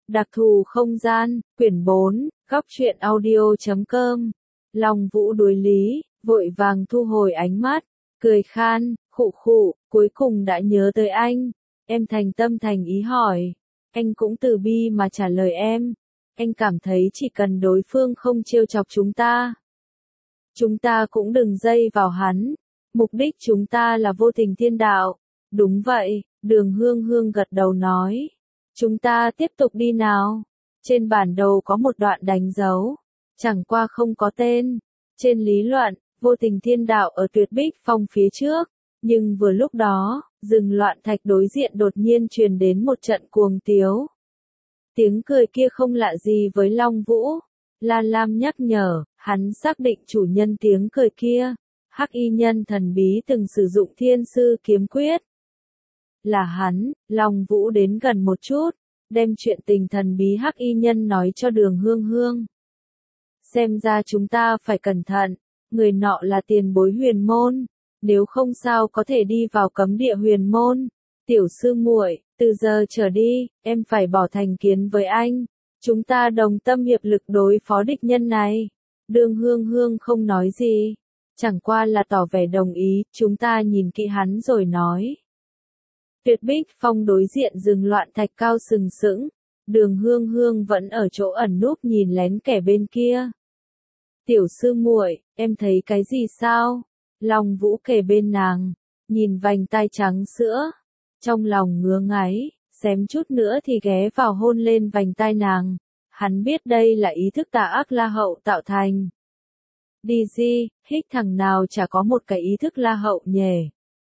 Đặc thù không gian, quyển 4, góc truyện audio.com. Long Vũ đối lý, vội vàng thu hồi ánh mắt, cười khan, khụ khụ, cuối cùng đã nhớ tới anh. Em thành tâm thành ý hỏi. Anh cũng từ bi mà trả lời em. Anh cảm thấy chỉ cần đối phương không trêu chọc chúng ta cũng đừng dây vào hắn. Mục đích chúng ta là vô tình thiên đạo. Đúng vậy, Đường Hương Hương gật đầu nói. Chúng ta tiếp tục đi nào. Trên bản đồ có một đoạn đánh dấu, chẳng qua không có tên. Trên lý luận, vô tình thiên đạo ở Tuyệt Bích Phong phía trước, nhưng vừa lúc đó, rừng loạn thạch đối diện đột nhiên truyền đến một trận cuồng tiếu. Tiếng cười kia không lạ gì với Long Vũ. La Lam nhắc nhở, hắn xác định chủ nhân tiếng cười kia, hắc y nhân thần bí từng sử dụng thiên sư kiếm quyết. Là hắn. Long Vũ đến gần một chút, đem chuyện tình thần bí hắc y nhân nói cho Đường Hương Hương. Xem ra chúng ta phải cẩn thận, người nọ là tiền bối huyền môn, nếu không sao có thể đi vào cấm địa huyền môn. Tiểu sư muội, từ giờ trở đi, em phải bỏ thành kiến với anh. Chúng ta đồng tâm hiệp lực đối phó địch nhân này. Đường Hương Hương không nói gì, chẳng qua là tỏ vẻ đồng ý. Chúng ta nhìn kỹ hắn rồi nói. Tuyệt Bích Phong đối diện rừng loạn thạch cao sừng sững. Đường Hương Hương vẫn ở chỗ ẩn núp nhìn lén kẻ bên kia. Tiểu sư muội, em thấy cái gì sao? Long Vũ kề bên nàng, nhìn vành tai trắng sữa, trong lòng ngứa ngáy, xém chút nữa thì ghé vào hôn lên vành tai nàng. Hắn biết đây là ý thức tà ác La Hậu tạo thành. Đi di, hích thằng nào chả có một cái ý thức La Hậu nhề.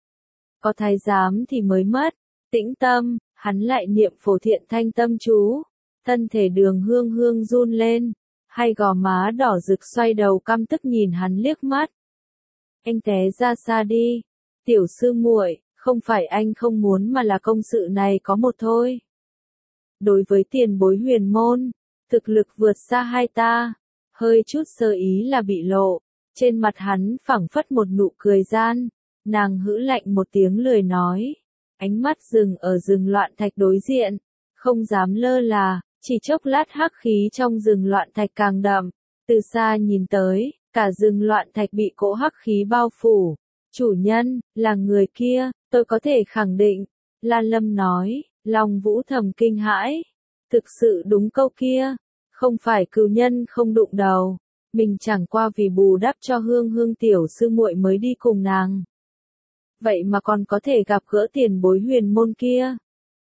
Có thái giám thì mới mất. Tĩnh tâm, hắn lại niệm Phổ Thiện Thanh Tâm chú. Thân thể Đường Hương Hương run lên, hai gò má đỏ rực xoay đầu căm tức nhìn hắn liếc mắt. Anh té ra xa đi. Tiểu sư muội, không phải anh không muốn mà là công sự này có một thôi. Đối với tiền bối huyền môn, thực lực vượt xa hai ta. Hơi chút sơ ý là bị lộ. Trên mặt hắn phảng phất một nụ cười gian. Nàng hử lạnh một tiếng lười nói. Ánh mắt dừng ở rừng loạn thạch đối diện. Không dám lơ là, chỉ chốc lát hắc khí trong rừng loạn thạch càng đậm. Từ xa nhìn tới, cả rừng loạn thạch bị cỗ hắc khí bao phủ. Chủ nhân, là người kia, tôi có thể khẳng định. Lan Lâm nói. Long Vũ thầm kinh hãi. Thực sự đúng câu kia. Không phải cừu nhân không đụng đầu. Mình chẳng qua vì bù đắp cho Hương Hương tiểu sư muội mới đi cùng nàng. Vậy mà còn có thể gặp gỡ tiền bối huyền môn kia.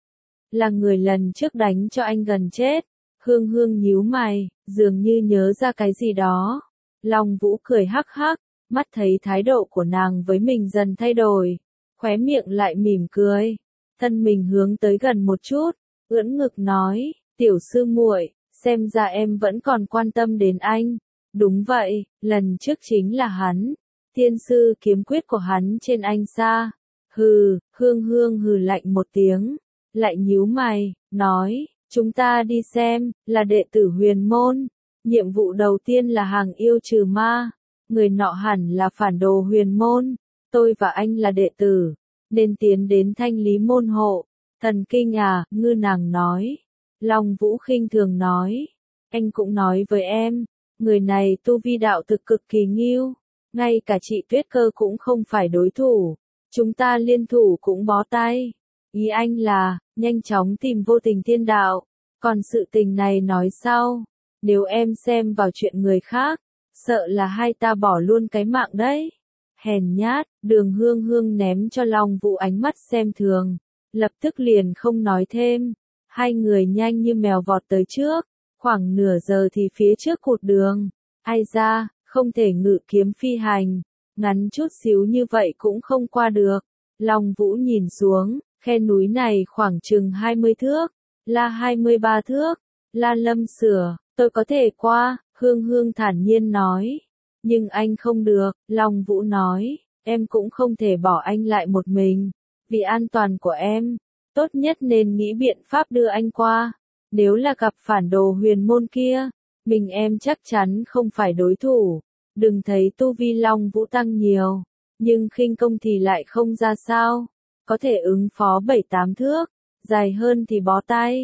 Là người lần trước đánh cho anh gần chết. Hương Hương nhíu mày, dường như nhớ ra cái gì đó. Long Vũ cười hắc hắc, mắt thấy thái độ của nàng với mình dần thay đổi. Khóe miệng lại mỉm cười. Thân mình hướng tới gần một chút, ưỡn ngực nói, tiểu sư muội, xem ra em vẫn còn quan tâm đến anh. Đúng vậy, lần trước chính là hắn. Thiên sư kiếm quyết của hắn trên anh xa. Hừ, Hương Hương hừ lạnh một tiếng, lại nhíu mày, nói, chúng ta đi xem, là đệ tử huyền môn. Nhiệm vụ đầu tiên là hàng yêu trừ ma. Người nọ hẳn là phản đồ huyền môn. Tôi và anh là đệ tử, nên tiến đến thanh lý môn hộ. Thần kinh à, ngư nàng nói. Long Vũ khinh thường nói. Anh cũng nói với em, người này tu vi đạo thực cực kỳ nghiêu. Ngay cả chị Tuyết Cơ cũng không phải đối thủ. Chúng ta liên thủ cũng bó tay. Ý anh là, nhanh chóng tìm vô tình thiên đạo. Còn sự tình này nói sau. Nếu em xem vào chuyện người khác, sợ là hai ta bỏ luôn cái mạng đấy. Hèn nhát, Đường Hương Hương ném cho Long Vũ ánh mắt xem thường. Lập tức liền không nói thêm. Hai người nhanh như mèo vọt tới trước. Khoảng nửa giờ thì phía trước cụt đường. Ai ra, không thể ngự kiếm phi hành. Ngắn chút xíu như vậy cũng không qua được. Long Vũ nhìn xuống, khe núi này khoảng chừng 20 thước. Là 23 thước. La Lâm sửa, tôi có thể qua, Hương Hương thản nhiên nói. Nhưng anh không được, Long Vũ nói, em cũng không thể bỏ anh lại một mình. Vì an toàn của em, tốt nhất nên nghĩ biện pháp đưa anh qua. Nếu là gặp phản đồ huyền môn kia, mình em chắc chắn không phải đối thủ. Đừng thấy tu vi Long Vũ tăng nhiều, nhưng khinh công thì lại không ra sao. Có thể ứng phó 7-8 thước, dài hơn thì bó tay.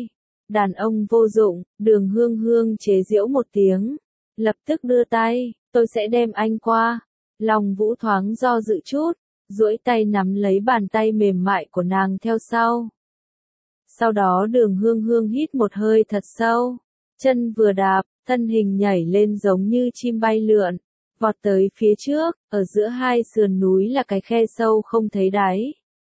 Đàn ông vô dụng, Đường Hương Hương chế giễu một tiếng. Lập tức đưa tay, tôi sẽ đem anh qua. Long Vũ thoáng do dự chút, duỗi tay nắm lấy bàn tay mềm mại của nàng theo sau. Sau đó Đường Hương Hương hít một hơi thật sâu, chân vừa đạp, thân hình nhảy lên giống như chim bay lượn, vọt tới phía trước, ở giữa hai sườn núi là cái khe sâu không thấy đáy.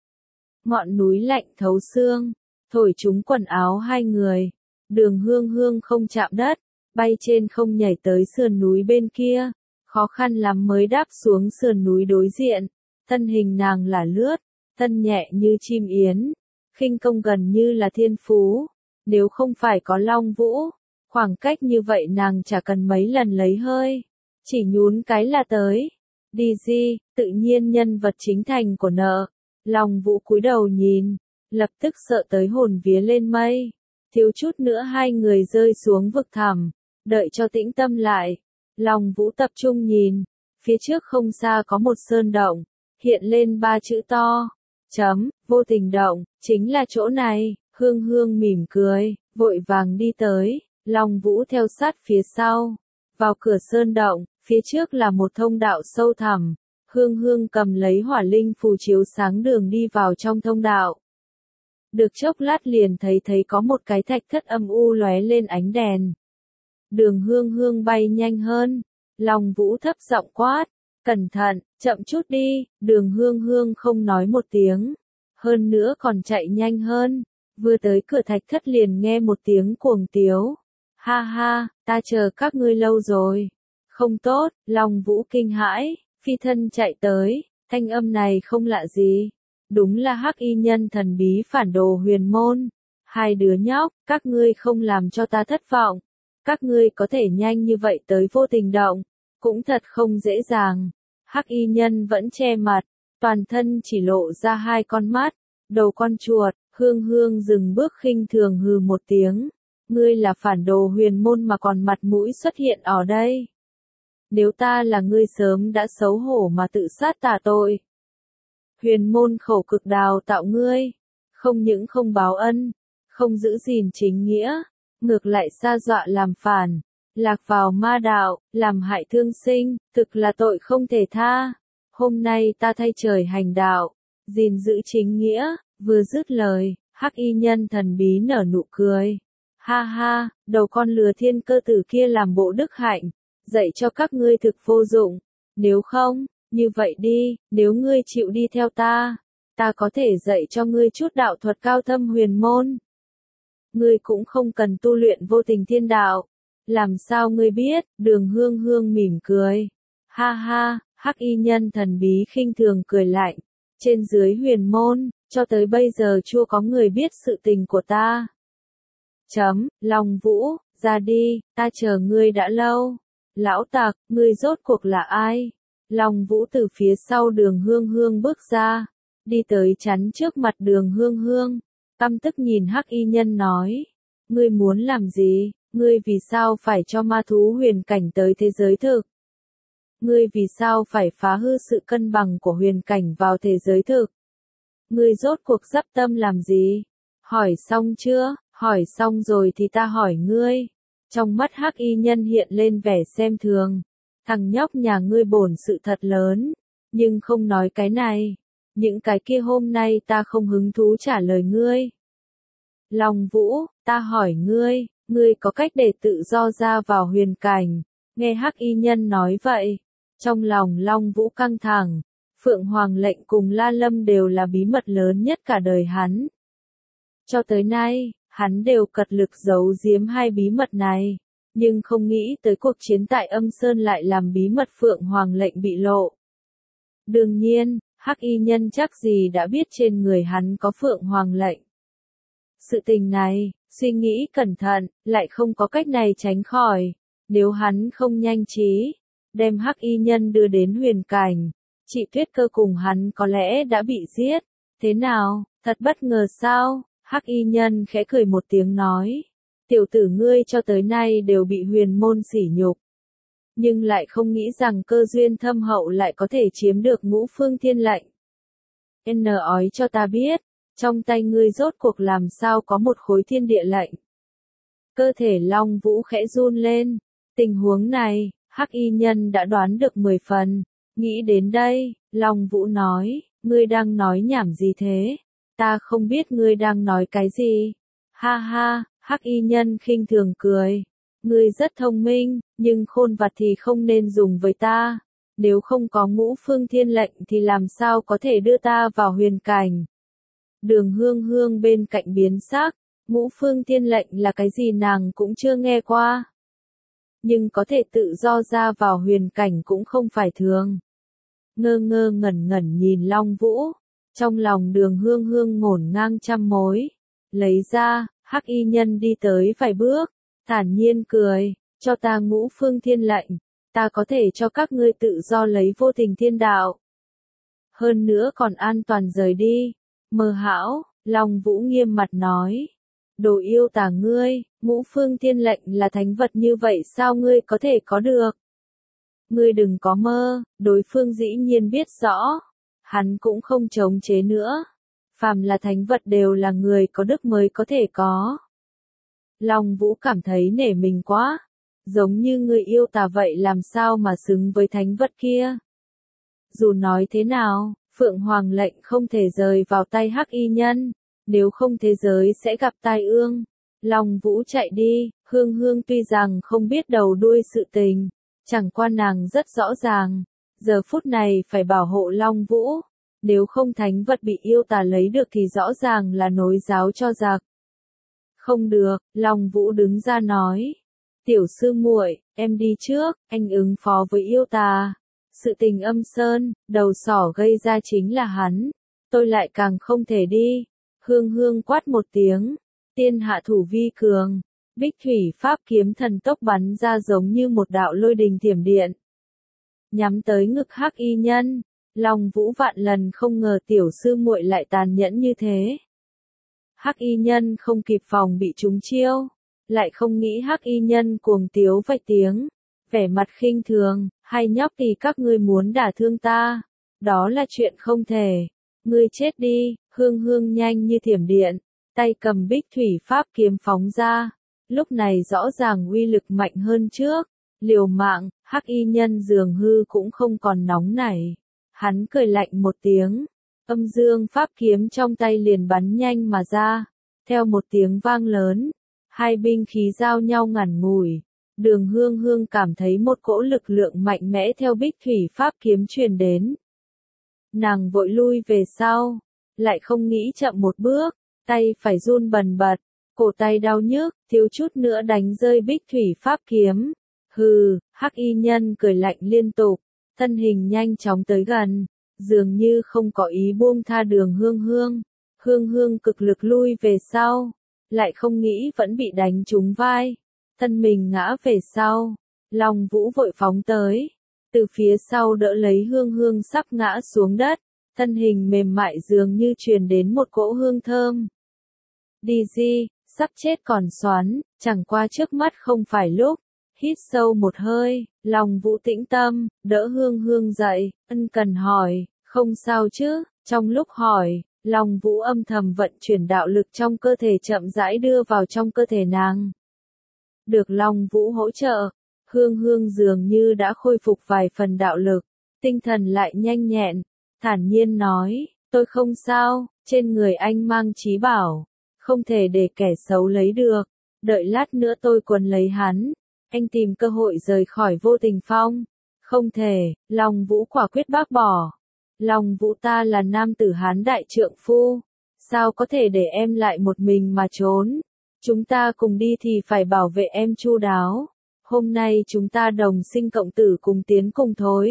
Ngọn núi lạnh thấu xương, thổi trúng quần áo hai người. Đường Hương Hương không chạm đất, bay trên không nhảy tới sườn núi bên kia, khó khăn lắm mới đáp xuống sườn núi đối diện. Thân hình nàng là lướt, thân nhẹ như chim yến, khinh công gần như là thiên phú. Nếu không phải có Long Vũ, khoảng cách như vậy nàng chả cần mấy lần lấy hơi, chỉ nhún cái là tới. Đi gì, tự nhiên nhân vật chính thành của nợ. Long Vũ cúi đầu nhìn, lập tức sợ tới hồn vía lên mây, thiếu chút nữa hai người rơi xuống vực thẳm. Đợi cho tĩnh tâm lại, Long Vũ tập trung nhìn, phía trước không xa có một sơn động, hiện lên 3 chữ to, vô tình động, chính là chỗ này. Hương Hương mỉm cười, vội vàng đi tới, Long Vũ theo sát phía sau. Vào cửa sơn động, phía trước là một thông đạo sâu thẳm. Hương Hương cầm lấy hỏa linh phù chiếu sáng đường đi vào trong thông đạo. Được chốc lát liền thấy có một cái thạch thất âm u lóe lên ánh đèn. Đường Hương Hương bay nhanh hơn, Long Vũ thấp giọng quát, cẩn thận, chậm chút đi. Đường Hương Hương không nói một tiếng, hơn nữa còn chạy nhanh hơn, vừa tới cửa thạch thất liền nghe một tiếng cuồng tiếu. Ha ha, ta chờ các ngươi lâu rồi. Không tốt, Long Vũ kinh hãi, phi thân chạy tới, thanh âm này không lạ gì. Đúng là Hắc Y Nhân thần bí phản đồ Huyền Môn. Hai đứa nhóc, các ngươi không làm cho ta thất vọng. Các ngươi có thể nhanh như vậy tới vô tình động, cũng thật không dễ dàng. Hắc Y Nhân vẫn che mặt, toàn thân chỉ lộ ra hai con mắt, đầu con chuột. Hương Hương dừng bước khinh thường hừ một tiếng. Ngươi là phản đồ Huyền Môn mà còn mặt mũi xuất hiện ở đây. Nếu ta là ngươi sớm đã xấu hổ mà tự sát tà tội. Huyền Môn khổ cực đào tạo ngươi, không những không báo ân, không giữ gìn chính nghĩa, ngược lại sa dọa làm phản, lạc vào ma đạo, làm hại thương sinh, thực là tội không thể tha. Hôm nay ta thay trời hành đạo, gìn giữ chính nghĩa. Vừa dứt lời, Hắc Y Nhân thần bí nở nụ cười. Ha ha, đầu con lừa thiên cơ tử kia làm bộ đức hạnh, dạy cho các ngươi thực vô dụng. Nếu không, như vậy đi, nếu ngươi chịu đi theo ta, ta có thể dạy cho ngươi chút đạo thuật cao thâm huyền môn. Ngươi cũng không cần tu luyện vô tình thiên đạo. Làm sao ngươi biết? Đường Hương Hương mỉm cười. Ha ha, Hắc Y Nhân thần bí khinh thường cười lạnh. Trên dưới huyền môn, cho tới bây giờ chưa có người biết sự tình của ta. Long Vũ, ra đi, ta chờ ngươi đã lâu. Lão tặc, ngươi rốt cuộc là ai? Long Vũ từ phía sau Đường Hương Hương bước ra, đi tới chắn trước mặt Đường Hương Hương, căm tức nhìn Hắc Y Nhân nói, ngươi muốn làm gì? Ngươi vì sao phải cho ma thú huyền cảnh tới thế giới thực? Ngươi vì sao phải phá hư sự cân bằng của huyền cảnh vào thế giới thực? Ngươi rốt cuộc dắp tâm làm gì? Hỏi xong chưa? Hỏi xong rồi thì ta hỏi ngươi. Trong mắt Hắc Y Nhân hiện lên vẻ xem thường. Thằng nhóc nhà ngươi bổn sự thật lớn, nhưng không nói cái này. Những cái kia hôm nay ta không hứng thú trả lời ngươi. Long Vũ, ta hỏi ngươi, ngươi có cách để tự do ra vào huyền cảnh? Nghe Hắc Y Nhân nói vậy, trong lòng Long Vũ căng thẳng. Phượng Hoàng lệnh cùng La Lâm đều là bí mật lớn nhất cả đời hắn. Cho tới nay, hắn đều cật lực giấu giếm hai bí mật này, nhưng không nghĩ tới cuộc chiến tại Âm Sơn lại làm bí mật Phượng Hoàng lệnh bị lộ. Đương nhiên, Hắc Y Nhân chắc gì đã biết trên người hắn có Phượng Hoàng lệnh. Sự tình này, suy nghĩ cẩn thận, lại không có cách này tránh khỏi. Nếu hắn không nhanh trí, đem Hắc Y Nhân đưa đến huyền cảnh, chị Tuyết Cơ cùng hắn có lẽ đã bị giết. Thế nào, thật bất ngờ sao? Hắc Y Nhân khẽ cười một tiếng nói. Tiểu tử ngươi cho tới nay đều bị huyền môn sỉ nhục. Nhưng lại không nghĩ rằng cơ duyên thâm hậu lại có thể chiếm được Ngũ Phương Thiên lệnh. Ói cho ta biết, trong tay ngươi rốt cuộc làm sao có một khối thiên địa lệnh. Cơ thể Long Vũ khẽ run lên. Tình huống này, Hắc Y Nhân đã đoán được 10 phần. Nghĩ đến đây, Long Vũ nói, ngươi đang nói nhảm gì thế? Ta không biết ngươi đang nói cái gì. Ha ha, Hắc Y Nhân khinh thường cười. Ngươi rất thông minh, nhưng khôn vặt thì không nên dùng với ta. Nếu không có Ngũ Phương Thiên lệnh thì làm sao có thể đưa ta vào huyền cảnh. Đường Hương Hương bên cạnh biến sắc, Ngũ Phương Thiên lệnh là cái gì nàng cũng chưa nghe qua. Nhưng có thể tự do ra vào huyền cảnh cũng không phải thường. Ngơ ngơ ngẩn ngẩn nhìn Long Vũ, trong lòng Đường Hương Hương ngổn ngang trăm mối. Lấy ra, Hắc Y Nhân đi tới vài bước, thản nhiên cười, cho ta Ngũ Phương Thiên lệnh, ta có thể cho các ngươi tự do lấy vô tình thiên đạo. Hơn nữa còn an toàn rời đi. Mơ hão, Long Vũ nghiêm mặt nói. Đồ yêu tà ngươi, Ngũ Phương Thiên lệnh là thánh vật như vậy sao ngươi có thể có được? Ngươi đừng có mơ, đối phương dĩ nhiên biết rõ. Hắn cũng không chống chế nữa. Phàm là thánh vật đều là người có đức mới có thể có. Long Vũ cảm thấy nể mình quá. Giống như người yêu tà vậy làm sao mà xứng với thánh vật kia. Dù nói thế nào, Phượng Hoàng lệnh không thể rời vào tay Hắc Y Nhân. Nếu không thế giới sẽ gặp tai ương. Long Vũ chạy đi, Hương Hương tuy rằng không biết đầu đuôi sự tình. Chẳng qua nàng rất rõ ràng. Giờ phút này phải bảo hộ Long Vũ. Nếu không thánh vật bị yêu tà lấy được thì rõ ràng là nối giáo cho giặc. Không được, Long Vũ đứng ra nói. Tiểu sư muội, em đi trước, anh ứng phó với yêu tà. Sự tình Âm Sơn, đầu sỏ gây ra chính là hắn. Tôi lại càng không thể đi. Hương Hương quát một tiếng. Tiên hạ thủ vi cường. Bích thủy pháp kiếm thần tốc bắn ra giống như một đạo lôi đình thiểm điện. Nhắm tới ngực Hắc Y Nhân. Long Vũ vạn lần không ngờ tiểu sư muội lại tàn nhẫn như thế. Hắc Y Nhân không kịp phòng bị trúng chiêu. Lại không nghĩ Hắc Y Nhân cuồng tiếu vài tiếng. Vẻ mặt khinh thường, hay nhóc thì các ngươi muốn đả thương ta. Đó là chuyện không thể. Ngươi chết đi, Hương Hương nhanh như thiểm điện. Tay cầm bích thủy pháp kiếm phóng ra. Lúc này rõ ràng uy lực mạnh hơn trước. Liều mạng, Hắc Y Nhân dường hư cũng không còn nóng nảy. Hắn cười lạnh một tiếng. Âm dương pháp kiếm trong tay liền bắn nhanh mà ra. Theo một tiếng vang lớn. Hai binh khí giao nhau ngắn ngủi. Đường Hương Hương cảm thấy một cỗ lực lượng mạnh mẽ theo bích thủy pháp kiếm truyền đến. Nàng vội lui về sau. Lại không nghĩ chậm một bước. Tay phải run bần bật. Cổ tay đau nhức, thiếu chút nữa đánh rơi bích thủy pháp kiếm. Hừ, Hắc Y Nhân cười lạnh liên tục. Thân hình nhanh chóng tới gần. Dường như không có ý buông tha Đường Hương Hương. Hương Hương cực lực lui về sau. Lại không nghĩ vẫn bị đánh trúng vai. Thân mình ngã về sau. Long Vũ vội phóng tới. Từ phía sau đỡ lấy Hương Hương sắp ngã xuống đất. Thân hình mềm mại dường như truyền đến một cỗ hương thơm. Đi di, sắp chết còn xoắn, chẳng qua trước mắt không phải lúc. Hít sâu một hơi, Long Vũ tĩnh tâm, đỡ Hương Hương dậy, ân cần hỏi, không sao chứ? Trong lúc hỏi, Long Vũ âm thầm vận chuyển đạo lực trong cơ thể chậm rãi đưa vào trong cơ thể nàng. Được Long Vũ hỗ trợ, Hương Hương dường như đã khôi phục vài phần đạo lực, tinh thần lại nhanh nhẹn, thản nhiên nói, tôi không sao, trên người anh mang trí bảo, không thể để kẻ xấu lấy được, đợi lát nữa tôi quấn lấy hắn, anh tìm cơ hội rời khỏi Vô Tình Phong. Không thể, Long Vũ quả quyết bác bỏ. Long Vũ ta là nam tử Hán đại trượng phu, sao có thể để em lại một mình mà trốn? Chúng ta cùng đi thì phải bảo vệ em chu đáo. Hôm nay chúng ta đồng sinh cộng tử cùng tiến cùng thối.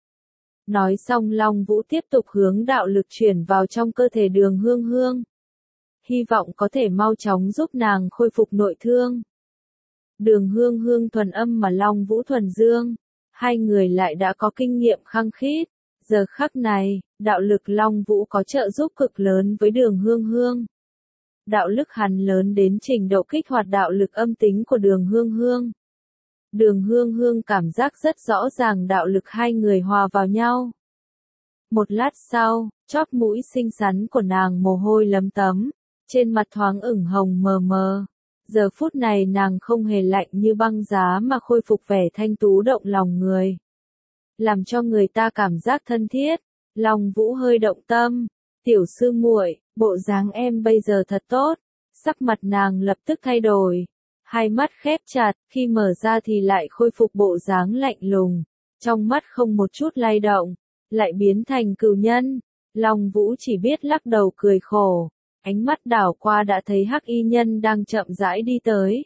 Nói xong Long Vũ tiếp tục hướng đạo lực chuyển vào trong cơ thể Đường Hương Hương. Hy vọng có thể mau chóng giúp nàng khôi phục nội thương. Đường Hương Hương thuần âm mà Long Vũ thuần dương. Hai người lại đã có kinh nghiệm khăng khít. Giờ khắc này, đạo lực Long Vũ có trợ giúp cực lớn với Đường Hương Hương. Đạo lực hắn lớn đến trình độ kích hoạt đạo lực âm tính của Đường Hương Hương. Đường Hương Hương cảm giác rất rõ ràng đạo lực hai người hòa vào nhau. Một lát sau, chóp mũi xinh xắn của nàng mồ hôi lấm tấm, trên mặt thoáng ửng hồng mờ mờ. Giờ phút này nàng không hề lạnh như băng giá mà khôi phục vẻ thanh tú động lòng người. Làm cho người ta cảm giác thân thiết. Long Vũ hơi động tâm. Tiểu sư muội, bộ dáng em bây giờ thật tốt. Sắc mặt nàng lập tức thay đổi. Hai mắt khép chặt, khi mở ra thì lại khôi phục bộ dáng lạnh lùng. Trong mắt không một chút lay động, lại biến thành cừu nhân. Long Vũ chỉ biết lắc đầu cười khổ. Ánh mắt đảo qua đã thấy Hắc Y Nhân đang chậm rãi đi tới.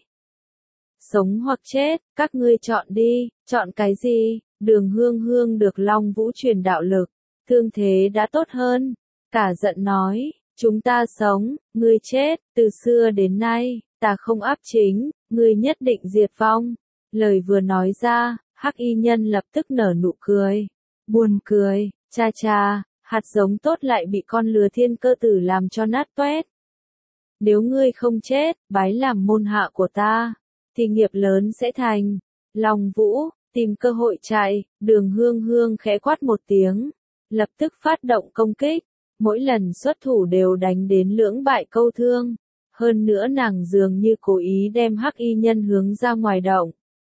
Sống hoặc chết, các ngươi chọn đi, chọn cái gì? Đường Hương Hương được Long Vũ truyền đạo lực, thương thế đã tốt hơn. Cả giận nói, chúng ta sống, ngươi chết, từ xưa đến nay, ta không áp chính, ngươi nhất định diệt vong. Lời vừa nói ra, Hắc Y Nhân lập tức nở nụ cười. Buồn cười, cha cha, hạt giống tốt lại bị con lừa thiên cơ tử làm cho nát toét. Nếu ngươi không chết, bái làm môn hạ của ta, thì nghiệp lớn sẽ thành. Long Vũ, tìm cơ hội chạy, Đường Hương Hương khẽ quát một tiếng, lập tức phát động công kích. Mỗi lần xuất thủ đều đánh đến lưỡng bại câu thương. Hơn nữa nàng dường như cố ý đem Hắc Y Nhân hướng ra ngoài động.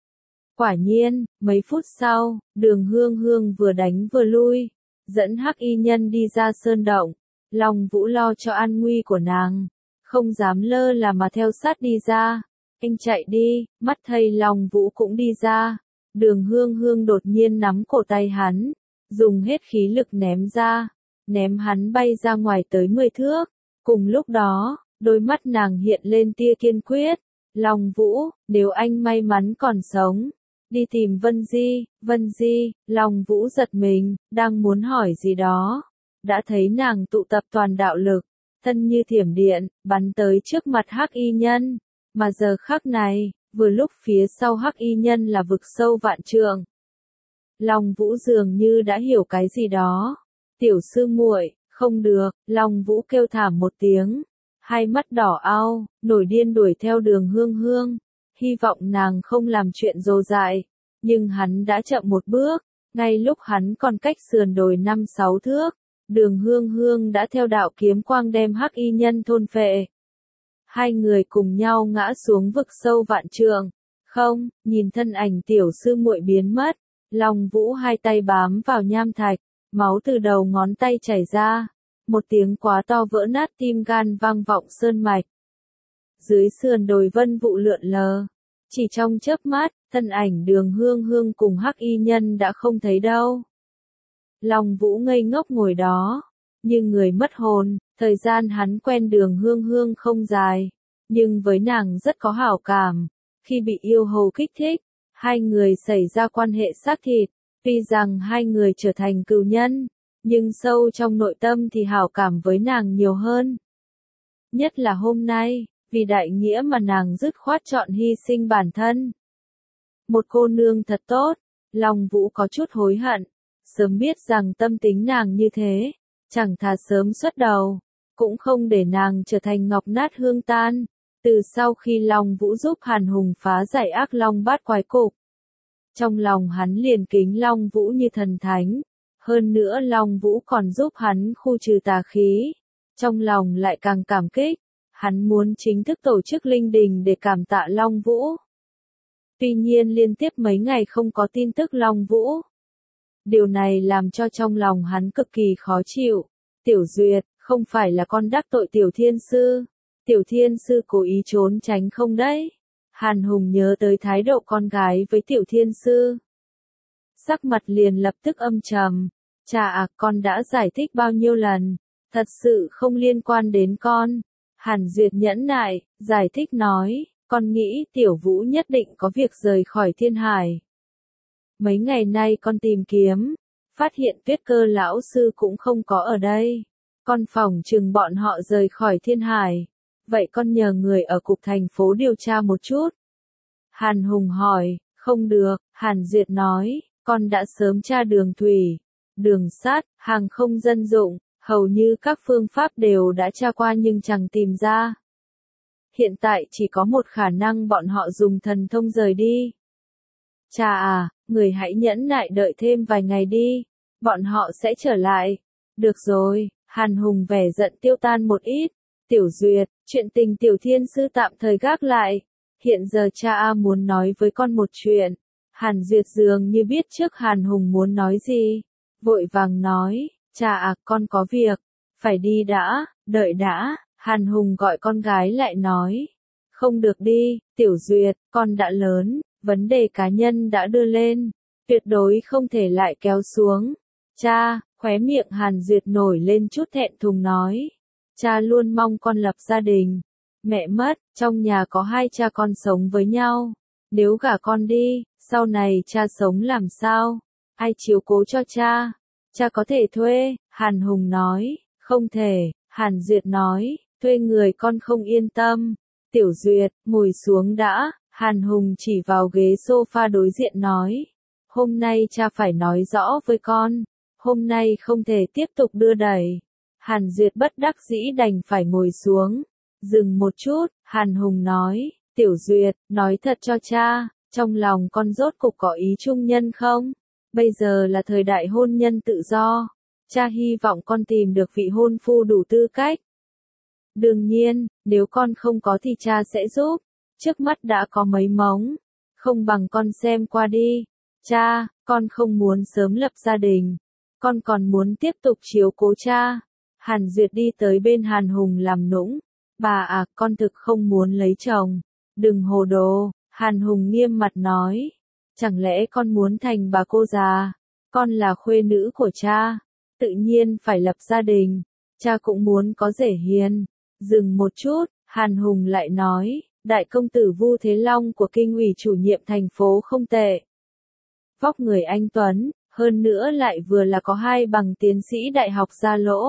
Quả nhiên, mấy phút sau, Đường Hương Hương vừa đánh vừa lui, dẫn Hắc Y Nhân đi ra sơn động. Long Vũ lo cho an nguy của nàng, không dám lơ là mà theo sát đi ra. Anh chạy đi, mắt thấy Long Vũ cũng đi ra. Đường Hương Hương đột nhiên nắm cổ tay hắn, dùng hết khí lực ném ra, ném hắn bay ra ngoài tới 10 thước. Cùng lúc đó, đôi mắt nàng hiện lên tia kiên quyết. Long Vũ, nếu anh may mắn còn sống, đi tìm Vân Di. Vân Di, Long Vũ giật mình, đang muốn hỏi gì đó. Đã thấy nàng tụ tập toàn đạo lực, thân như thiểm điện, bắn tới trước mặt Hắc Y Nhân. Mà giờ khắc này, vừa lúc phía sau Hắc Y Nhân là vực sâu vạn trượng. Long Vũ dường như đã hiểu cái gì đó. Tiểu sư muội, không được, Long Vũ kêu thảm một tiếng. Hai mắt đỏ ao, nổi điên đuổi theo Đường Hương Hương. Hy vọng nàng không làm chuyện rồ dại. Nhưng hắn đã chậm một bước. Ngay lúc hắn còn cách sườn đồi 5-6 thước, Đường Hương Hương đã theo đạo kiếm quang đem Hắc Y Nhân thôn phệ. Hai người cùng nhau ngã xuống vực sâu vạn trượng. Không, nhìn thân ảnh tiểu sư muội biến mất. Long Vũ hai tay bám vào nham thạch, máu từ đầu ngón tay chảy ra. Một tiếng quá to vỡ nát tim gan vang vọng sơn mạch. Dưới sườn đồi vân vụ lượn lờ. Chỉ trong chớp mắt, thân ảnh Đường Hương Hương cùng Hắc Y Nhân đã không thấy đâu. Long Vũ ngây ngốc ngồi đó, như người mất hồn. Thời gian hắn quen Đường Hương Hương không dài, nhưng với nàng rất có hảo cảm. Khi bị yêu hầu kích thích, hai người xảy ra quan hệ xác thịt. Tuy rằng hai người trở thành cừu nhân, nhưng sâu trong nội tâm thì hảo cảm với nàng nhiều hơn. Nhất là hôm nay, vì đại nghĩa mà nàng dứt khoát chọn hy sinh bản thân. Một cô nương thật tốt, Long Vũ có chút hối hận. Sớm biết rằng tâm tính nàng như thế, chẳng thà sớm xuất đầu, cũng không để nàng trở thành ngọc nát hương tan. Từ sau khi Long Vũ giúp Hàn Hùng phá giải ác long bát quái cục, trong lòng hắn liền kính Long Vũ như thần thánh. Hơn nữa Long Vũ còn giúp hắn khu trừ tà khí. Trong lòng lại càng cảm kích. Hắn muốn chính thức tổ chức linh đình để cảm tạ Long Vũ. Tuy nhiên liên tiếp mấy ngày không có tin tức Long Vũ. Điều này làm cho trong lòng hắn cực kỳ khó chịu. Tiểu Duyệt, không phải là con đắc tội Tiểu Thiên Sư. Tiểu Thiên Sư cố ý trốn tránh không đấy? Hàn Hùng nhớ tới thái độ con gái với Tiểu Thiên Sư. Sắc mặt liền lập tức âm trầm. Chà à, con đã giải thích bao nhiêu lần. Thật sự không liên quan đến con. Hàn Duyệt nhẫn nại, giải thích nói, con nghĩ Tiểu Vũ nhất định có việc rời khỏi Thiên Hải. Mấy ngày nay con tìm kiếm, phát hiện Tuyết Cơ lão sư cũng không có ở đây. Con phỏng chừng bọn họ rời khỏi Thiên Hải. Vậy con nhờ người ở cục thành phố điều tra một chút. Hàn Hùng hỏi, không được, Hàn Duyệt nói, con đã sớm tra đường thủy, đường sắt, hàng không dân dụng, hầu như các phương pháp đều đã tra qua nhưng chẳng tìm ra. Hiện tại chỉ có một khả năng bọn họ dùng thần thông rời đi. Chà à, người hãy nhẫn nại đợi thêm vài ngày đi, bọn họ sẽ trở lại. Được rồi, Hàn Hùng vẻ giận tiêu tan một ít. Tiểu Duyệt, chuyện tình Tiểu Thiên Sư tạm thời gác lại. Hiện giờ cha A muốn nói với con một chuyện. Hàn Duyệt dường như biết trước Hàn Hùng muốn nói gì. Vội vàng nói, cha A con có việc. Phải đi đã, đợi đã. Hàn Hùng gọi con gái lại nói. Không được đi, Tiểu Duyệt, con đã lớn, vấn đề cá nhân đã đưa lên. Tuyệt đối không thể lại kéo xuống. Cha, khóe miệng Hàn Duyệt nổi lên chút thẹn thùng nói. Cha luôn mong con lập gia đình. Mẹ mất, trong nhà có hai cha con sống với nhau. Nếu gả con đi, sau này cha sống làm sao? Ai chiếu cố cho cha? Cha có thể thuê, Hàn Hùng nói. Không thể, Hàn Duyệt nói, thuê người con không yên tâm. Tiểu Duyệt, ngồi xuống đã, Hàn Hùng chỉ vào ghế sofa đối diện nói. Hôm nay cha phải nói rõ với con. Hôm nay không thể tiếp tục đưa đẩy. Hàn Duyệt bất đắc dĩ đành phải ngồi xuống. Dừng một chút, Hàn Hùng nói, Tiểu Duyệt, nói thật cho cha, trong lòng con rốt cục có ý chung nhân không? Bây giờ là thời đại hôn nhân tự do. Cha hy vọng con tìm được vị hôn phu đủ tư cách. Đương nhiên, nếu con không có thì cha sẽ giúp. Trước mắt đã có mấy mống. Không bằng con xem qua đi. Cha, con không muốn sớm lập gia đình. Con còn muốn tiếp tục chiếu cố cha. Hàn Duyệt đi tới bên Hàn Hùng làm nũng. Bà à, con thực không muốn lấy chồng. Đừng hồ đồ, Hàn Hùng nghiêm mặt nói. Chẳng lẽ con muốn thành bà cô già? Con là khuê nữ của cha. Tự nhiên phải lập gia đình. Cha cũng muốn có rể hiền. Dừng một chút, Hàn Hùng lại nói. Đại công tử Vu Thế Long của kinh ủy chủ nhiệm thành phố không tệ. Vóc người anh tuấn, hơn nữa lại vừa là có 2 bằng tiến sĩ đại học ra lỗ.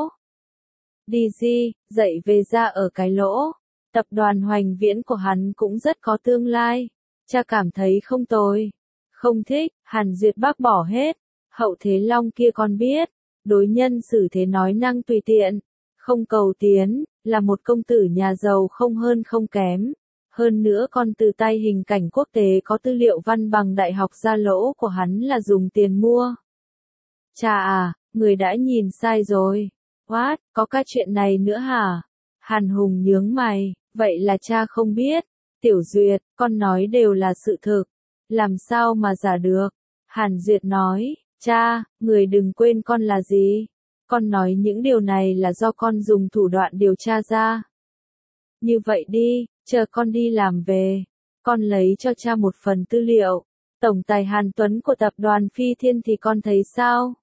Đi gì, dạy về ra ở cái lỗ. Tập đoàn Hoành Viễn của hắn cũng rất có tương lai. Cha cảm thấy không tồi. Không thích, Hàn Duyệt bác bỏ hết. Hậu Thế Long kia con biết. Đối nhân xử thế nói năng tùy tiện. Không cầu tiến, là một công tử nhà giàu không hơn không kém. Hơn nữa con từ tay hình cảnh quốc tế có tư liệu văn bằng đại học ra lỗ của hắn là dùng tiền mua. Cha à, người đã nhìn sai rồi. What, có cái chuyện này nữa hả? Hàn Hùng nhướng mày, vậy là cha không biết. Tiểu Duyệt, con nói đều là sự thực. Làm sao mà giả được? Hàn Duyệt nói, cha, người đừng quên con là gì. Con nói những điều này là do con dùng thủ đoạn điều tra ra. Như vậy đi, chờ con đi làm về. Con lấy cho cha một phần tư liệu. Tổng tài Hàn Tuấn của tập đoàn Phi Thiên thì con thấy sao?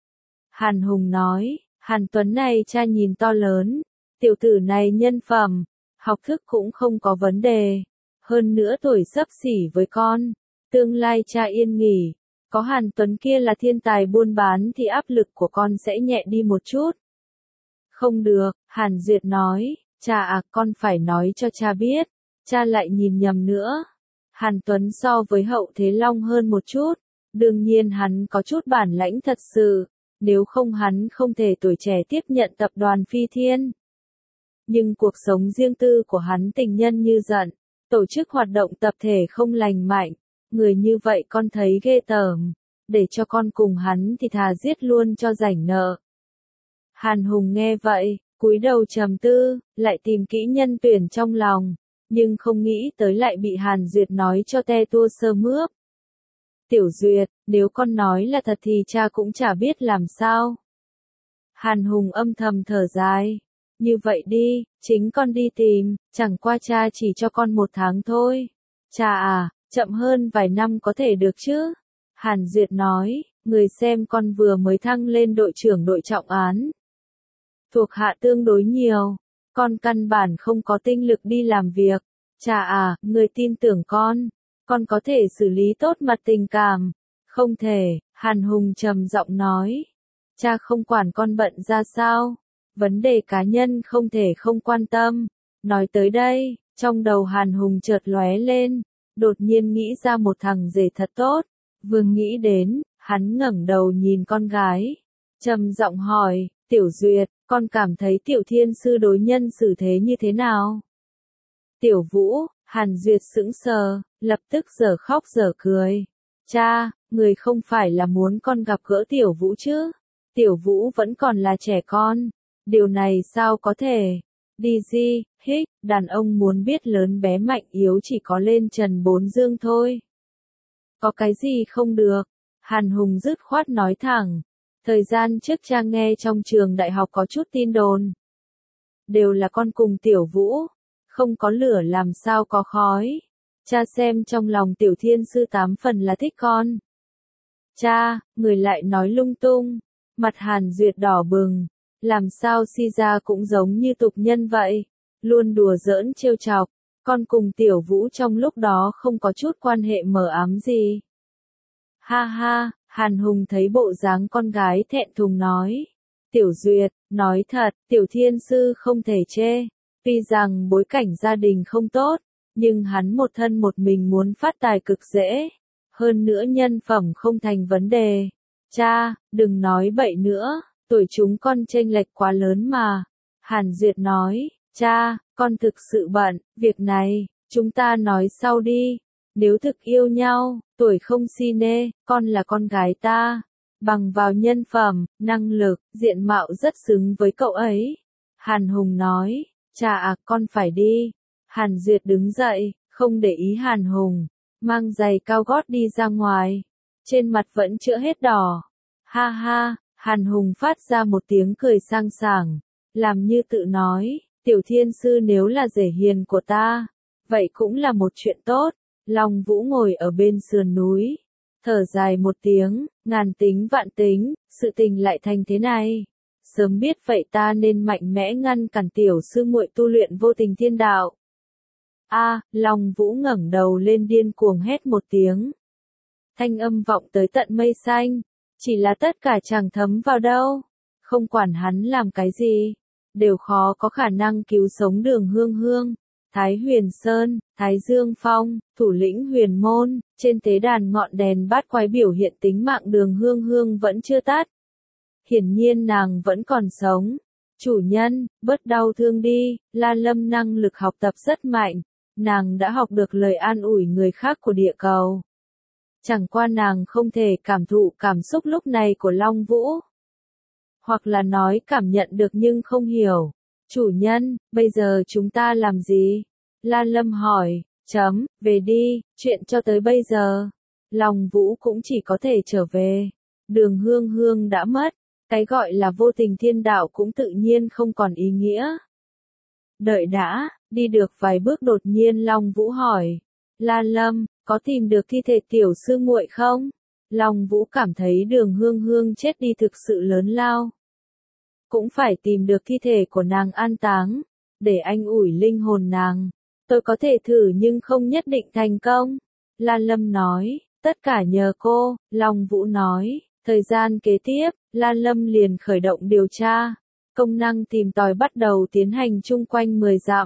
Hàn Hùng nói, Hàn Tuấn này cha nhìn to lớn. Tiểu tử này nhân phẩm, học thức cũng không có vấn đề. Hơn nữa tuổi xấp xỉ với con. Tương lai cha yên nghỉ. Có Hàn Tuấn kia là thiên tài buôn bán thì áp lực của con sẽ nhẹ đi một chút. Không được, Hàn Duyệt nói, cha à, con phải nói cho cha biết. Cha lại nhìn nhầm nữa. Hàn Tuấn so với Hậu Thế Long hơn một chút. Đương nhiên hắn có chút bản lãnh thật sự. Nếu không hắn không thể tuổi trẻ tiếp nhận tập đoàn Phi Thiên. Nhưng cuộc sống riêng tư của hắn tình nhân như giận. Tổ chức hoạt động tập thể không lành mạnh. Người như vậy con thấy ghê tởm. Để cho con cùng hắn thì thà giết luôn cho rảnh nợ. Hàn Hùng nghe vậy, cúi đầu trầm tư, lại tìm kỹ nhân tuyển trong lòng. Nhưng không nghĩ tới lại bị Hàn Duyệt nói cho te tua sơ mướp. Tiểu Duyệt, nếu con nói là thật thì cha cũng chả biết làm sao. Hàn Hùng âm thầm thở dài. Như vậy đi, chính con đi tìm, chẳng qua cha chỉ cho con 1 tháng thôi. Cha à, chậm hơn vài năm có thể được chứ? Hàn Duyệt nói, người xem con vừa mới thăng lên đội trưởng đội trọng án. Thuộc hạ tương đối nhiều, con căn bản không có tinh lực đi làm việc. Cha à, người tin tưởng con có thể xử lý tốt mặt tình cảm. Không thể, Hàn Hùng trầm giọng nói. Cha không quản con bận ra sao. Vấn đề cá nhân không thể không quan tâm. Nói tới đây, trong đầu Hàn Hùng chợt lóe lên. Đột nhiên nghĩ ra một thằng rể thật tốt. Vừa nghĩ đến, hắn ngẩng đầu nhìn con gái. Trầm giọng hỏi, Tiểu Duyệt, con cảm thấy Tiểu Thiên Sư đối nhân xử thế như thế nào? Tiểu Vũ, Hàn Duyệt sững sờ, lập tức dở khóc dở cười. Cha, người không phải là muốn con gặp gỡ Tiểu Vũ chứ? Tiểu Vũ vẫn còn là trẻ con. Điều này sao có thể? Đi di, hích, đàn ông muốn biết lớn bé mạnh yếu chỉ có lên trần bốn dương thôi. Có cái gì không được? Hàn Hùng dứt khoát nói thẳng. Thời gian trước cha nghe trong trường đại học có chút tin đồn. Đều là con cùng Tiểu Vũ. Không có lửa làm sao có khói. Cha xem trong lòng Tiểu Thiên Sư 8 phần là thích con. Cha, người lại nói lung tung. Mặt Hàn Duyệt đỏ bừng. Làm sao si ra cũng giống như tục nhân vậy. Luôn đùa giỡn trêu chọc. Con cùng Tiểu Vũ trong lúc đó không có chút quan hệ mờ ám gì. Ha ha, Hàn Hùng thấy bộ dáng con gái thẹn thùng nói. Tiểu Duyệt, nói thật, Tiểu Thiên Sư không thể chê. Tuy rằng bối cảnh gia đình không tốt, nhưng hắn một thân một mình muốn phát tài cực dễ. Hơn nữa nhân phẩm không thành vấn đề. Cha, đừng nói bậy nữa, tuổi chúng con chênh lệch quá lớn mà. Hàn Duyệt nói, cha, con thực sự bận, việc này, chúng ta nói sau đi. Nếu thực yêu nhau, tuổi không si nê, con là con gái ta. Bằng vào nhân phẩm, năng lực, diện mạo rất xứng với cậu ấy. Hàn Hùng nói, cha à, con phải đi. Hàn Duyệt đứng dậy, không để ý Hàn Hùng, mang giày cao gót đi ra ngoài. Trên mặt vẫn chữa hết đỏ. Ha ha, Hàn Hùng phát ra một tiếng cười sang sảng, làm như tự nói, Tiểu Thiên Sư nếu là rể hiền của ta, vậy cũng là một chuyện tốt. Long Vũ ngồi ở bên sườn núi, thở dài một tiếng, ngàn tính vạn tính, sự tình lại thành thế này. Sớm biết vậy ta nên mạnh mẽ ngăn cản Tiểu sư muội tu luyện vô tình thiên đạo. A, Long Vũ ngẩng đầu lên điên cuồng hét một tiếng. Thanh âm vọng tới tận mây xanh, chỉ là tất cả chẳng thấm vào đâu. Không quản hắn làm cái gì, đều khó có khả năng cứu sống Đường Hương Hương. Thái Huyền Sơn, Thái Dương Phong, thủ lĩnh Huyền Môn, trên tế đàn ngọn đèn bát quái biểu hiện tính mạng Đường Hương Hương vẫn chưa tắt. Hiển nhiên nàng vẫn còn sống. Chủ nhân, bớt đau thương đi, La Lâm năng lực học tập rất mạnh. Nàng đã học được lời an ủi người khác của địa cầu. Chẳng qua nàng không thể cảm thụ cảm xúc lúc này của Long Vũ. Hoặc là nói cảm nhận được nhưng không hiểu. Chủ nhân, bây giờ chúng ta làm gì? La Lâm hỏi, về đi, chuyện cho tới bây giờ. Long Vũ cũng chỉ có thể trở về. Đường Hương Hương đã mất, cái gọi là vô tình thiên đạo cũng tự nhiên không còn ý nghĩa. Đợi đã, đi được vài bước đột nhiên Long Vũ hỏi, La Lâm, có tìm được thi thể Tiểu sư muội không? Long Vũ cảm thấy Đường Hương Hương chết đi thực sự lớn lao. Cũng phải tìm được thi thể của nàng an táng, để anh ủi linh hồn nàng. Tôi có thể thử nhưng không nhất định thành công. La Lâm nói, tất cả nhờ cô. Long Vũ nói, thời gian kế tiếp, La Lâm liền khởi động điều tra. Công năng tìm tòi bắt đầu tiến hành chung quanh 10 dặm.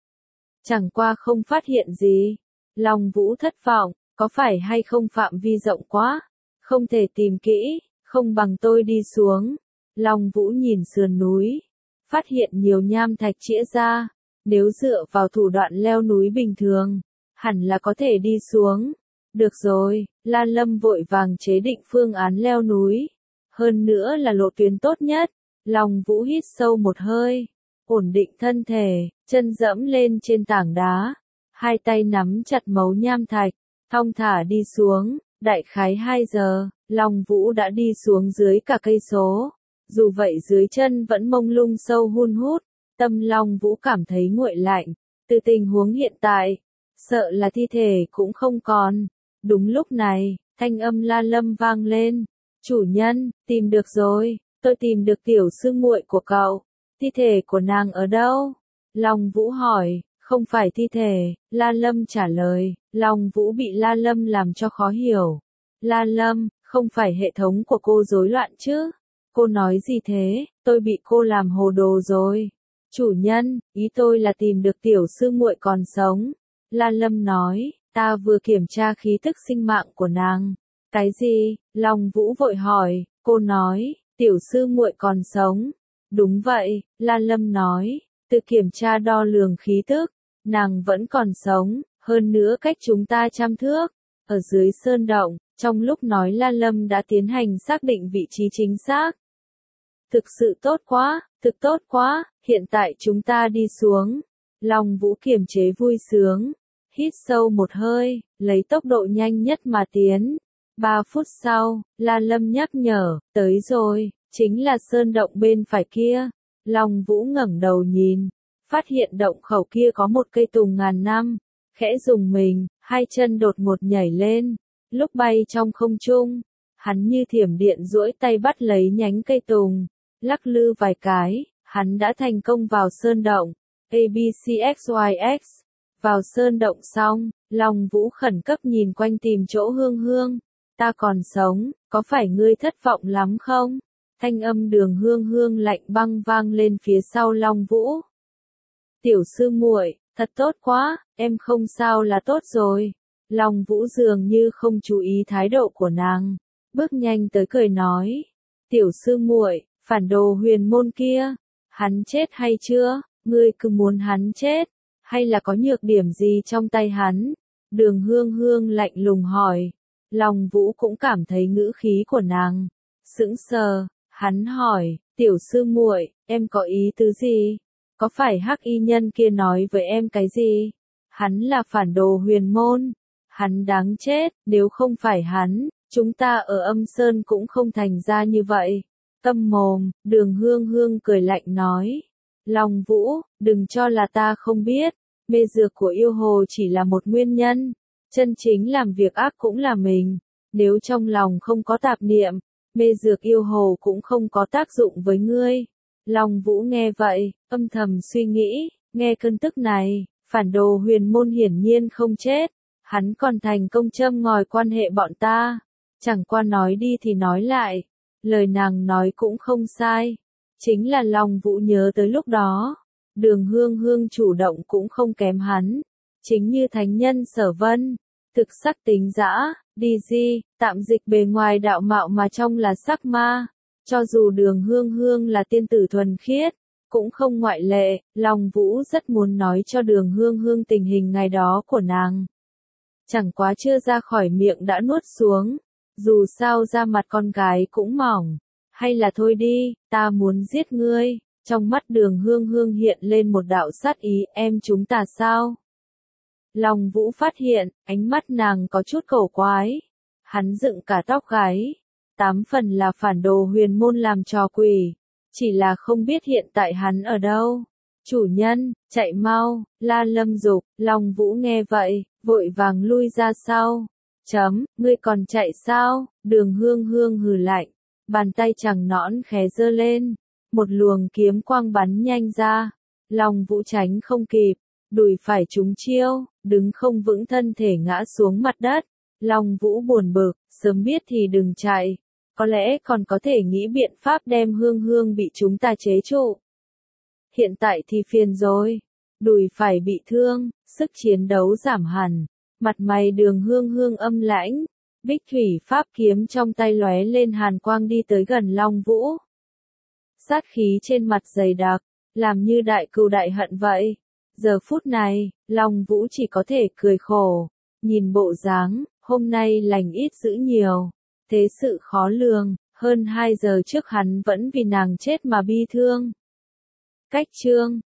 Chẳng qua không phát hiện gì. Long Vũ thất vọng, có phải hay không phạm vi rộng quá? Không thể tìm kỹ, không bằng tôi đi xuống. Long Vũ nhìn sườn núi, phát hiện nhiều nham thạch chĩa ra. Nếu dựa vào thủ đoạn leo núi bình thường, hẳn là có thể đi xuống. Được rồi, La Lâm vội vàng chế định phương án leo núi. Hơn nữa là lộ tuyến tốt nhất. Long Vũ hít sâu một hơi, ổn định thân thể, chân dẫm lên trên tảng đá. Hai tay nắm chặt mấu nham thạch, thong thả đi xuống. Đại khái 2 giờ, Long Vũ đã đi xuống dưới cả cây số. Dù vậy dưới chân vẫn mông lung sâu hun hút, tâm Long Vũ cảm thấy nguội lạnh. Từ tình huống hiện tại, sợ là thi thể cũng không còn. Đúng lúc này, thanh âm La Lâm vang lên. Chủ nhân, tìm được rồi, tôi tìm được Tiểu sư muội của cậu. Thi thể của nàng ở đâu? Long Vũ hỏi, không phải thi thể, La Lâm trả lời. Long Vũ bị La Lâm làm cho khó hiểu. La Lâm, không phải hệ thống của cô rối loạn chứ? Cô nói gì thế, tôi bị cô làm hồ đồ rồi. Chủ nhân, ý tôi là tìm được Tiểu sư muội còn sống. La Lâm nói, ta vừa kiểm tra khí tức sinh mạng của nàng. Cái gì? Long Vũ vội hỏi, cô nói, Tiểu sư muội còn sống. Đúng vậy, La Lâm nói, từ kiểm tra đo lường khí tức, nàng vẫn còn sống, hơn nữa cách chúng ta 100 thước. Ở dưới sơn động, trong lúc nói La Lâm đã tiến hành xác định vị trí chính xác. thực sự tốt quá, thực tốt quá, hiện tại chúng ta đi xuống. Long Vũ kiềm chế vui sướng, hít sâu một hơi, lấy tốc độ nhanh nhất mà tiến. 3 phút sau, La Lâm nhắc nhở, tới rồi, chính là sơn động bên phải kia. Long Vũ ngẩng đầu nhìn, phát hiện động khẩu kia có một cây tùng ngàn năm, khẽ rùng mình, hai chân đột ngột nhảy lên, lúc bay trong không trung, hắn như thiểm điện duỗi tay bắt lấy nhánh cây tùng, lắc lư vài cái, hắn đã thành công vào sơn động. ABCXYX. Vào sơn động xong, Long Vũ khẩn cấp nhìn quanh tìm chỗ Hương Hương. Ta còn sống, có phải ngươi thất vọng lắm không? Thanh âm Đường Hương Hương lạnh băng vang lên phía sau Long Vũ. Tiểu sư muội, thật tốt quá, em không sao là tốt rồi. Long Vũ dường như không chú ý thái độ của nàng, bước nhanh tới cười nói. Tiểu sư muội, phản đồ huyền môn kia, hắn chết hay chưa? Ngươi cứ muốn hắn chết, hay là có nhược điểm gì trong tay hắn? Đường Hương Hương lạnh lùng hỏi. Long Vũ cũng cảm thấy ngữ khí của nàng sững sờ, hắn hỏi, tiểu sư muội, em có ý tứ gì? Có phải Hắc Y nhân kia nói với em cái gì? Hắn là phản đồ huyền môn, hắn đáng chết, nếu không phải hắn, chúng ta ở Âm Sơn cũng không thành ra như vậy. Câm mồm, Đường Hương Hương cười lạnh nói. Long Vũ, đừng cho là ta không biết, mê dược của yêu hồ chỉ là một nguyên nhân, chân chính làm việc ác cũng là mình, nếu trong lòng không có tạp niệm, mê dược yêu hồ cũng không có tác dụng với ngươi. Long Vũ nghe vậy, âm thầm suy nghĩ, nghe cơn tức này, phản đồ huyền môn hiển nhiên không chết, hắn còn thành công châm ngòi quan hệ bọn ta, chẳng qua nói đi thì nói lại, lời nàng nói cũng không sai. Chính là Long Vũ nhớ tới lúc đó, Đường Hương Hương chủ động cũng không kém hắn, chính như thánh nhân Sở Vân, thực sắc tính dã, đi di, tạm dịch bề ngoài đạo mạo mà trong là sắc ma, cho dù Đường Hương Hương là tiên tử thuần khiết, cũng không ngoại lệ. Long Vũ rất muốn nói cho Đường Hương Hương tình hình ngày đó của nàng, chẳng quá chưa ra khỏi miệng đã nuốt xuống, dù sao da mặt con gái cũng mỏng. Hay là thôi đi, ta muốn giết ngươi. Trong mắt Đường Hương Hương hiện lên một đạo sát ý, em chúng ta sao? Long Vũ phát hiện, ánh mắt nàng có chút cổ quái. Hắn dựng cả tóc gáy. 8 phần là phản đồ huyền môn làm trò quỷ. Chỉ là không biết hiện tại hắn ở đâu. Chủ nhân, chạy mau, La Lâm giục. Long Vũ nghe vậy, vội vàng lui ra sau. Ngươi còn chạy sao? Đường Hương Hương hừ lạnh. Bàn tay trắng nõn khẽ giơ lên, một luồng kiếm quang bắn nhanh ra. Long Vũ tránh không kịp, đùi phải trúng chiêu, đứng không vững thân thể ngã xuống mặt đất. Long Vũ buồn bực, sớm biết thì đừng chạy, có lẽ còn có thể nghĩ biện pháp đem Hương Hương bị chúng ta chế trụ. Hiện tại thì phiền rồi, đùi phải bị thương, sức chiến đấu giảm hẳn, mặt mày Đường Hương Hương âm lãnh. Bích thủy pháp kiếm trong tay lóe lên hàn quang đi tới gần Long Vũ. Sát khí trên mặt dày đặc, làm như đại cừu đại hận vậy. Giờ phút này, Long Vũ chỉ có thể cười khổ, nhìn bộ dáng, hôm nay lành ít dữ nhiều, thế sự khó lường, hơn 2 giờ trước hắn vẫn vì nàng chết mà bi thương. Cách chương